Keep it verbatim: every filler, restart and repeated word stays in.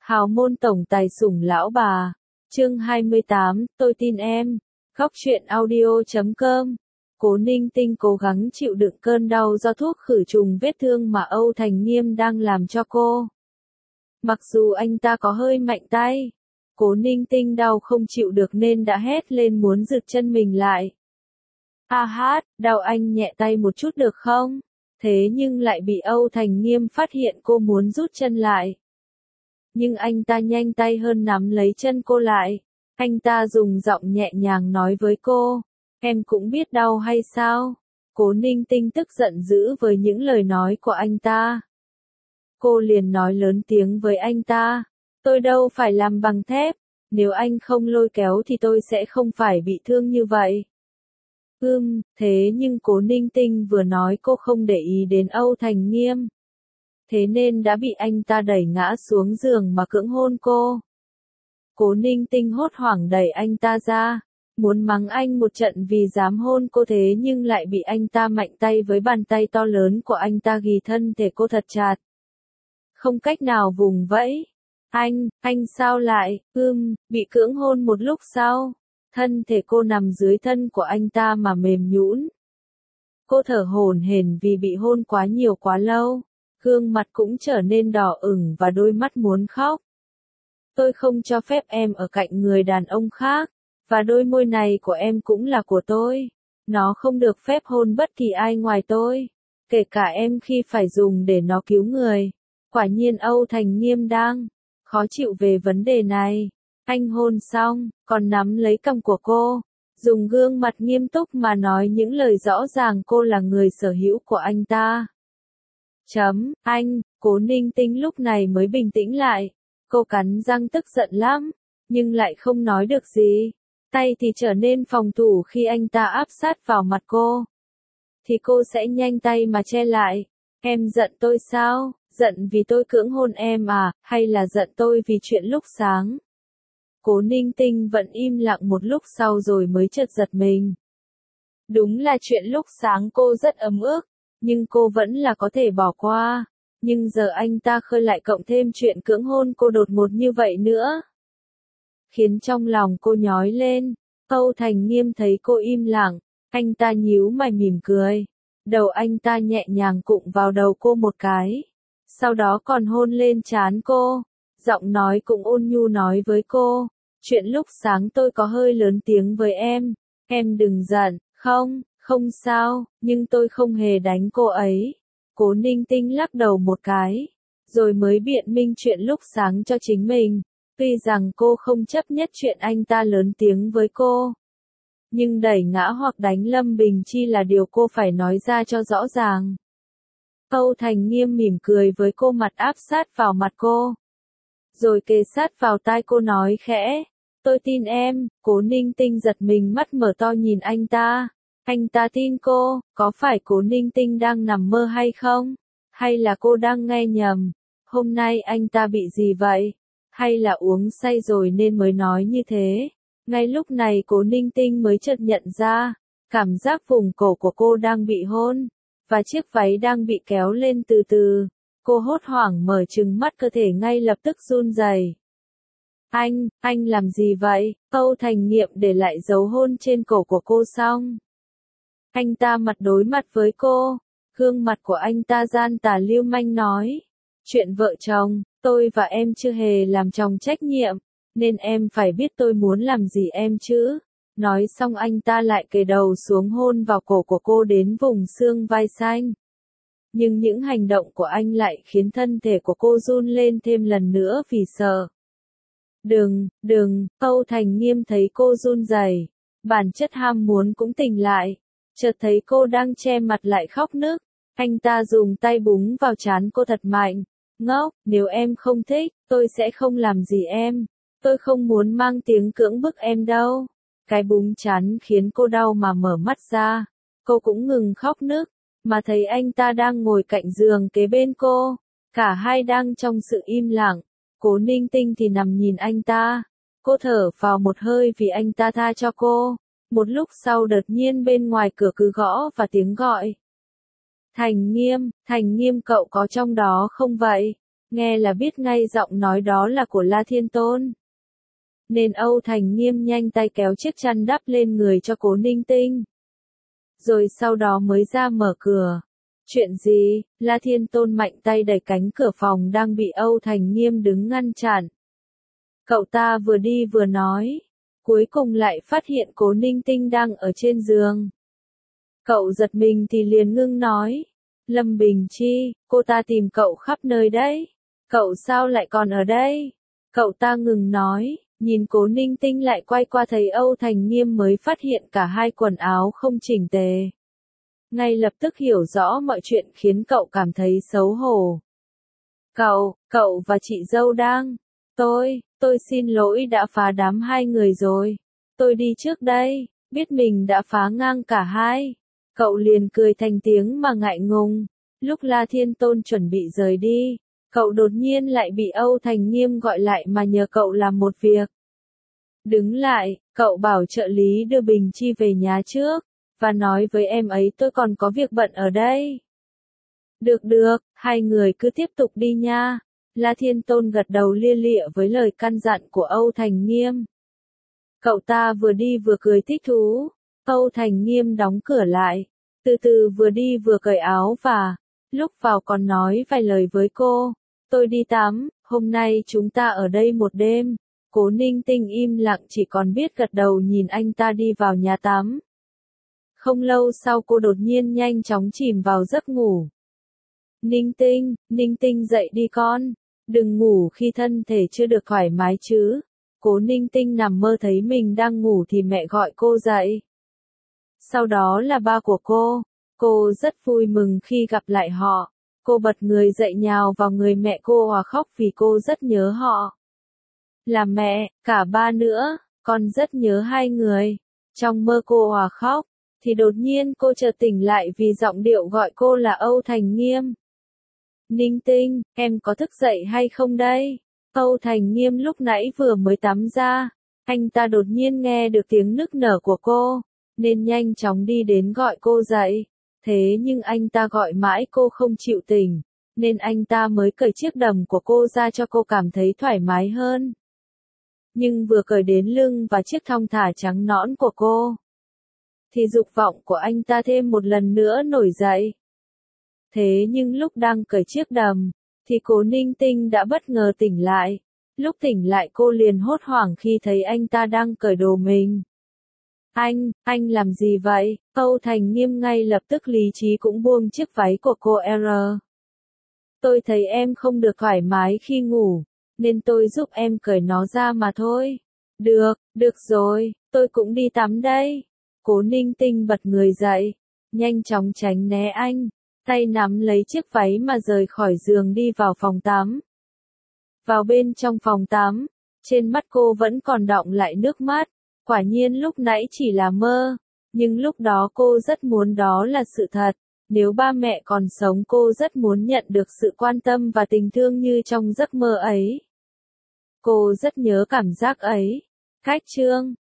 Hào môn tổng tài sủng lão bà. Chương hai mươi tám, tôi tin em. Góc truyện audio chấm com. Cố Ninh Tinh cố gắng chịu đựng cơn đau do thuốc khử trùng vết thương mà Âu Thành Nghiêm đang làm cho cô. Mặc dù anh ta có hơi mạnh tay, Cố Ninh Tinh đau không chịu được nên đã hét lên muốn giật chân mình lại. A hát, đau anh nhẹ tay một chút được không? Thế nhưng lại bị Âu Thành Nghiêm phát hiện cô muốn rút chân lại. Nhưng anh ta nhanh tay hơn nắm lấy chân cô lại. Anh ta dùng giọng nhẹ nhàng nói với cô, em cũng biết đau hay sao? Cố Ninh Tinh tức giận dữ với những lời nói của anh ta. Cô liền nói lớn tiếng với anh ta, tôi đâu phải làm bằng thép, nếu anh không lôi kéo thì tôi sẽ không phải bị thương như vậy. Ừm, thế nhưng Cố Ninh Tinh vừa nói cô không để ý đến Âu Thành Nghiêm. Thế nên đã bị anh ta đẩy ngã xuống giường mà cưỡng hôn cô. Cố Ninh Tinh hốt hoảng đẩy anh ta ra, muốn mắng anh một trận vì dám hôn cô thế nhưng lại bị anh ta mạnh tay với bàn tay to lớn của anh ta ghì thân thể cô thật chặt. Không cách nào vùng vẫy. Anh, anh sao lại, ưm, bị cưỡng hôn một lúc sau. Thân thể cô nằm dưới thân của anh ta mà mềm nhũn. Cô thở hổn hển vì bị hôn quá nhiều quá lâu. Gương mặt cũng trở nên đỏ ửng và đôi mắt muốn khóc. Tôi không cho phép em ở cạnh người đàn ông khác, và đôi môi này của em cũng là của tôi. Nó không được phép hôn bất kỳ ai ngoài tôi, kể cả em khi phải dùng để nó cứu người. Quả nhiên Âu Thành Nghiêm đang khó chịu về vấn đề này. Anh hôn xong, còn nắm lấy cằm của cô, dùng gương mặt nghiêm túc mà nói những lời rõ ràng cô là người sở hữu của anh ta. Chấm, anh, Cố Ninh Tinh lúc này mới bình tĩnh lại. Cô cắn răng tức giận lắm, nhưng lại không nói được gì. Tay thì trở nên phòng thủ khi anh ta áp sát vào mặt cô. Thì cô sẽ nhanh tay mà che lại. Em giận tôi sao? Giận vì tôi cưỡng hôn em à, hay là giận tôi vì chuyện lúc sáng? Cố Ninh Tinh vẫn im lặng một lúc sau rồi mới chợt giật mình. Đúng là chuyện lúc sáng cô rất ấm ức, nhưng cô vẫn là có thể bỏ qua. Nhưng giờ anh ta khơi lại cộng thêm chuyện cưỡng hôn cô đột ngột như vậy nữa, khiến trong lòng cô nhói lên. Âu Thành Nghiêm thấy cô im lặng, anh ta nhíu mày mỉm cười. Đầu anh ta nhẹ nhàng cụng vào đầu cô một cái, sau đó còn hôn lên trán cô. Giọng nói cũng ôn nhu nói với cô, chuyện lúc sáng tôi có hơi lớn tiếng với em, em đừng giận, không, không sao, nhưng tôi không hề đánh cô ấy. Cố Ninh Tinh lắc đầu một cái, rồi mới biện minh chuyện lúc sáng cho chính mình. Tuy rằng cô không chấp nhất chuyện anh ta lớn tiếng với cô, nhưng đẩy ngã hoặc đánh Lâm Bình Chi là điều cô phải nói ra cho rõ ràng. Âu Thành Nghiêm mỉm cười với cô, mặt áp sát vào mặt cô, rồi kề sát vào tai cô nói khẽ, tôi tin em. Cố Ninh Tinh giật mình, mắt mở to nhìn anh ta. Anh ta tin cô, có phải Cố Ninh Tinh đang nằm mơ hay không? Hay là cô đang nghe nhầm? Hôm nay anh ta bị gì vậy? Hay là uống say rồi nên mới nói như thế? Ngay lúc này Cố Ninh Tinh mới chợt nhận ra, cảm giác vùng cổ của cô đang bị hôn, và chiếc váy đang bị kéo lên từ từ. Cô hốt hoảng mở trừng mắt, cơ thể ngay lập tức run rẩy. Anh, anh làm gì vậy? Âu Thành Nghiêm để lại dấu hôn trên cổ của cô xong, anh ta mặt đối mặt với cô, gương mặt của anh ta gian tà lưu manh nói, chuyện vợ chồng, tôi và em chưa hề làm chồng trách nhiệm, nên em phải biết tôi muốn làm gì em chứ. Nói xong anh ta lại kề đầu xuống hôn vào cổ của cô đến vùng xương vai xanh. Nhưng những hành động của anh lại khiến thân thể của cô run lên thêm lần nữa vì sợ. Đừng, đừng, Âu Thành Nghiêm thấy cô run rẩy, bản chất ham muốn cũng tỉnh lại. Chợt thấy cô đang che mặt lại khóc nức, anh ta dùng tay búng vào trán cô thật mạnh. Ngốc, nếu em không thích, tôi sẽ không làm gì em. Tôi không muốn mang tiếng cưỡng bức em đâu. Cái búng trán khiến cô đau mà mở mắt ra. Cô cũng ngừng khóc nức, mà thấy anh ta đang ngồi cạnh giường kế bên cô. Cả hai đang trong sự im lặng. Cố Ninh Tinh thì nằm nhìn anh ta. Cô thở vào một hơi vì anh ta tha cho cô. Một lúc sau đột nhiên bên ngoài cửa cứ gõ và tiếng gọi. Thành Nghiêm, Thành Nghiêm cậu có trong đó không vậy? Nghe là biết ngay giọng nói đó là của La Thiên Tôn. Nên Âu Thành Nghiêm nhanh tay kéo chiếc chăn đắp lên người cho Cố Ninh Tinh. Rồi sau đó mới ra mở cửa. Chuyện gì? La Thiên Tôn mạnh tay đẩy cánh cửa phòng đang bị Âu Thành Nghiêm đứng ngăn chặn. Cậu ta vừa đi vừa nói. Cuối cùng lại phát hiện Cố Ninh Tinh đang ở trên giường. Cậu giật mình thì liền ngưng nói. Lâm Bình Chi, cô ta tìm cậu khắp nơi đấy. Cậu sao lại còn ở đây? Cậu ta ngừng nói, nhìn Cố Ninh Tinh lại quay qua thấy Âu Thành Nghiêm mới phát hiện cả hai quần áo không chỉnh tề. Ngay lập tức hiểu rõ mọi chuyện khiến cậu cảm thấy xấu hổ. Cậu, cậu và chị dâu đang. Tôi, tôi xin lỗi đã phá đám hai người rồi. Tôi đi trước đây, biết mình đã phá ngang cả hai. Cậu liền cười thành tiếng mà ngại ngùng. Lúc La Thiên Tôn chuẩn bị rời đi, cậu đột nhiên lại bị Âu Thành Nghiêm gọi lại mà nhờ cậu làm một việc. Đứng lại, cậu bảo trợ lý đưa Bình Chi về nhà trước, và nói với em ấy tôi còn có việc bận ở đây. Được được, hai người cứ tiếp tục đi nha. La Thiên Tôn gật đầu lia lịa với lời căn dặn của Âu Thành Nghiêm. Cậu ta vừa đi vừa cười thích thú. Âu Thành Nghiêm đóng cửa lại, từ từ vừa đi vừa cởi áo và, lúc vào còn nói vài lời với cô. Tôi đi tắm, hôm nay chúng ta ở đây một đêm. Cố Ninh Tinh im lặng chỉ còn biết gật đầu nhìn anh ta đi vào nhà tắm. Không lâu sau cô đột nhiên nhanh chóng chìm vào giấc ngủ. Ninh Tinh, Ninh Tinh dậy đi con. Đừng ngủ khi thân thể chưa được thoải mái chứ. Cố Ninh Tinh nằm mơ thấy mình đang ngủ thì mẹ gọi cô dậy. Sau đó là ba của cô. Cô rất vui mừng khi gặp lại họ. Cô bật người dậy nhào vào người mẹ cô và khóc vì cô rất nhớ họ. Là mẹ, cả ba nữa, con rất nhớ hai người. Trong mơ cô hòa khóc, thì đột nhiên cô chợt tỉnh lại vì giọng điệu gọi cô là Âu Thành Nghiêm. Ninh Tinh, em có thức dậy hay không đây? Âu Thành Nghiêm lúc nãy vừa mới tắm ra, anh ta đột nhiên nghe được tiếng nức nở của cô, nên nhanh chóng đi đến gọi cô dậy. Thế nhưng anh ta gọi mãi cô không chịu tỉnh, nên anh ta mới cởi chiếc đầm của cô ra cho cô cảm thấy thoải mái hơn. Nhưng vừa cởi đến lưng và chiếc thong thả trắng nõn của cô, thì dục vọng của anh ta thêm một lần nữa nổi dậy. Thế nhưng lúc đang cởi chiếc đầm, thì Cố Ninh Tinh đã bất ngờ tỉnh lại. Lúc tỉnh lại cô liền hốt hoảng khi thấy anh ta đang cởi đồ mình. Anh, anh làm gì vậy? Âu Thành Nghiêm ngay lập tức lý trí cũng buông chiếc váy của cô R. Tôi thấy em không được thoải mái khi ngủ, nên tôi giúp em cởi nó ra mà thôi. Được, được rồi, tôi cũng đi tắm đây. Cố Ninh Tinh bật người dậy, nhanh chóng tránh né anh, tay nắm lấy chiếc váy mà rời khỏi giường đi vào phòng tắm. Vào bên trong phòng tắm, trên mắt cô vẫn còn đọng lại nước mắt. Quả nhiên lúc nãy chỉ là mơ, nhưng lúc đó cô rất muốn đó là sự thật. Nếu ba mẹ còn sống cô rất muốn nhận được sự quan tâm và tình thương như trong giấc mơ ấy. Cô rất nhớ cảm giác ấy. Cách chương